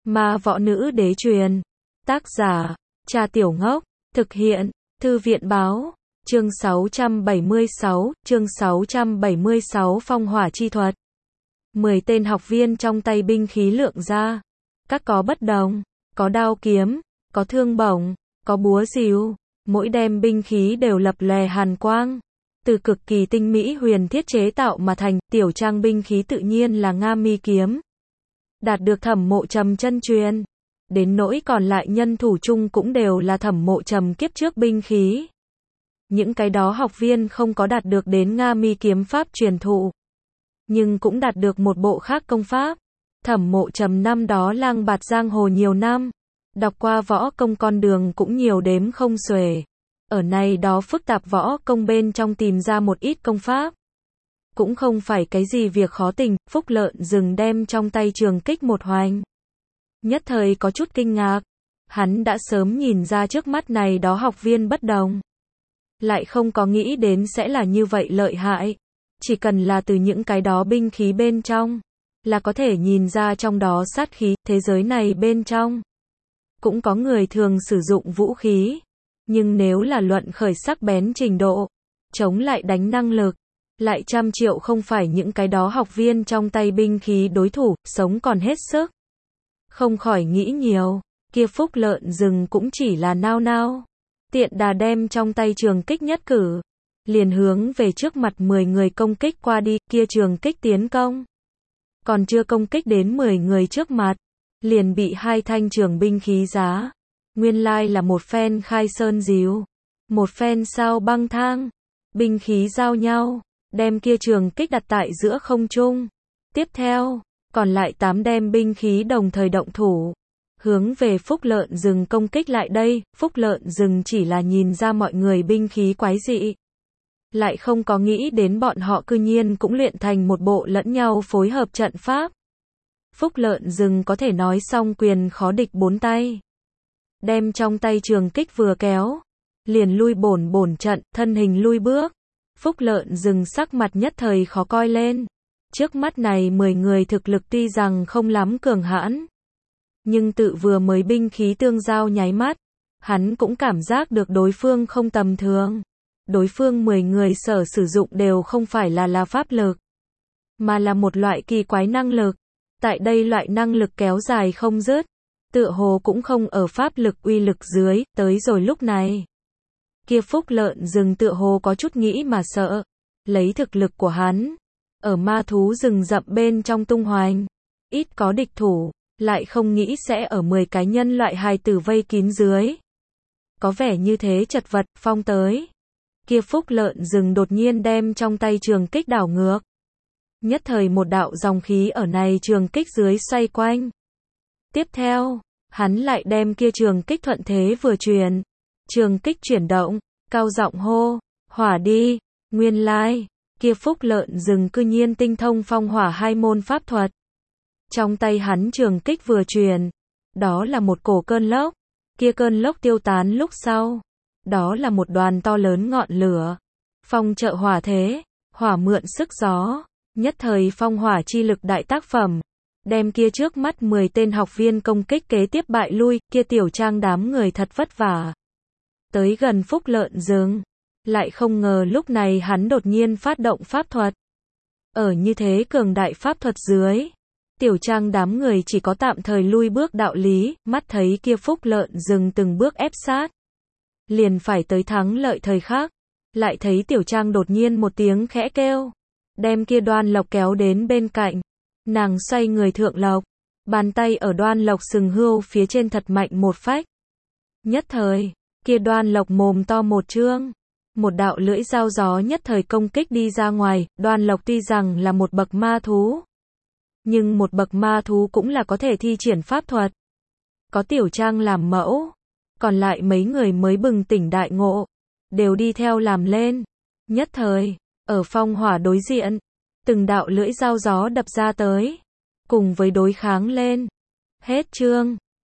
Ma võ nữ đế truyền. Tác giả, Cha Tiểu Ngốc. Thực hiện, Thư viện báo. Chương 676, Phong hỏa chi thuật. 10 tên học viên trong tay binh khí lượng ra. Các có bất đồng, có đao kiếm, có thương bổng, có búa rìu, mỗi đem binh khí đều lập lòe hàn quang. Từ cực kỳ tinh mỹ huyền thiết chế tạo mà thành, tiểu trang binh khí tự nhiên là Nga Mi kiếm. Đạt được Thẩm Mộ Trầm chân truyền. Đến nỗi còn lại nhân thủ chung cũng đều là Thẩm Mộ Trầm kiếp trước binh khí. Những cái đó học viên không có đạt được đến Nga Mi kiếm pháp truyền thụ, nhưng cũng đạt được một bộ khác công pháp. Thẩm Mộ Trầm năm đó lang bạt giang hồ nhiều năm, đọc qua võ công con đường cũng nhiều đếm không xuể. Ở này đó phức tạp võ công bên trong tìm ra một ít công pháp. Cũng không phải cái gì việc khó tình, Phúc Lợn Rừng đem trong tay trường kích một hoành. Nhất thời có chút kinh ngạc, hắn đã sớm nhìn ra trước mắt này đó học viên bất đồng. Lại không có nghĩ đến sẽ là như vậy lợi hại. Chỉ cần là từ những cái đó binh khí bên trong, là có thể nhìn ra trong đó sát khí, thế giới này bên trong. Cũng có người thường sử dụng vũ khí, nhưng nếu là luận khởi sắc bén trình độ, chống lại đánh năng lực, lại 100 triệu không phải những cái đó học viên trong tay binh khí đối thủ, sống còn hết sức. Không khỏi nghĩ nhiều, kia Phúc Lợn Rừng cũng chỉ là nao nao. Tiện đà đem trong tay trường kích nhất cử, liền hướng về trước mặt 10 người công kích qua đi, kia trường kích tiến công. Còn chưa công kích đến 10 người trước mặt, liền bị hai thanh trường binh khí giá. Nguyên lai là một phen khai sơn díu, một phen sao băng thang. Binh khí giao nhau, đem kia trường kích đặt tại giữa không trung. Tiếp theo, còn lại 8 đem binh khí đồng thời động thủ, hướng về Phúc Lợn Rừng công kích lại đây. Phúc Lợn Rừng chỉ là nhìn ra mọi người binh khí quái dị, lại không có nghĩ đến bọn họ cư nhiên cũng luyện thành một bộ lẫn nhau phối hợp trận pháp. Phúc Lợn Rừng có thể nói song quyền khó địch 4 tay. Đem trong tay trường kích vừa kéo, liền lui bổn trận, thân hình lui bước. Phúc Lợn Rừng sắc mặt nhất thời khó coi lên. Trước mắt này 10 người thực lực tuy rằng không lắm cường hãn, nhưng tự vừa mới binh khí tương giao nháy mắt, hắn cũng cảm giác được đối phương không tầm thường. Đối phương 10 người sử dụng đều không phải là pháp lực, mà là một loại kỳ quái năng lực. Tại đây loại năng lực kéo dài không dứt, tựa hồ cũng không ở pháp lực uy lực dưới. Tới rồi lúc này, kia Phúc Lợn Rừng tựa hồ có chút nghĩ mà sợ. Lấy thực lực của hắn, ở ma thú rừng rậm bên trong tung hoành, ít có địch thủ, lại không nghĩ sẽ ở 10 cái nhân loại hài tử vây kín dưới. Có vẻ như thế chật vật, phong tới. Kia Phúc Lợn Rừng đột nhiên đem trong tay trường kích đảo ngược. Nhất thời một đạo dòng khí ở này trường kích dưới xoay quanh. Tiếp theo, hắn lại đem kia trường kích thuận thế vừa truyền. Trường kích chuyển động, cao giọng hô, hỏa đi. Nguyên lai, kia Phúc Lợn Rừng cư nhiên tinh thông phong hỏa hai môn pháp thuật. Trong tay hắn trường kích vừa truyền, đó là một cổ cơn lốc. Kia cơn lốc tiêu tán lúc sau, đó là một đoàn to lớn ngọn lửa. Phong trợ hỏa thế, hỏa mượn sức gió, nhất thời phong hỏa chi lực đại tác phẩm, đem kia trước mắt 10 tên học viên công kích kế tiếp bại lui. Kia tiểu trang đám người thật vất vả tới gần Phúc Lợn Rừng, lại không ngờ lúc này hắn đột nhiên phát động pháp thuật. Ở như thế cường đại pháp thuật dưới, tiểu trang đám người chỉ có tạm thời lui bước đạo lý. Mắt thấy kia Phúc Lợn Rừng từng bước ép sát, liền phải tới thắng lợi thời khắc, lại thấy tiểu trang đột nhiên một tiếng khẽ kêu, đem kia Đoan Lộc kéo đến bên cạnh. Nàng xoay người thượng lộc, bàn tay ở Đoan Lộc sừng hươu phía trên thật mạnh một phách. Nhất thời, kia Đoan Lộc mồm to một trương, một đạo lưỡi dao gió nhất thời công kích đi ra ngoài. Đoan Lộc tuy rằng là một bậc ma thú, nhưng một bậc ma thú cũng là có thể thi triển pháp thuật. Có tiểu trang làm mẫu, còn lại mấy người mới bừng tỉnh đại ngộ, đều đi theo làm lên. Nhất thời, ở phong hỏa đối diện, từng đạo lưỡi dao gió đập ra tới, cùng với đối kháng lên. Hết chương.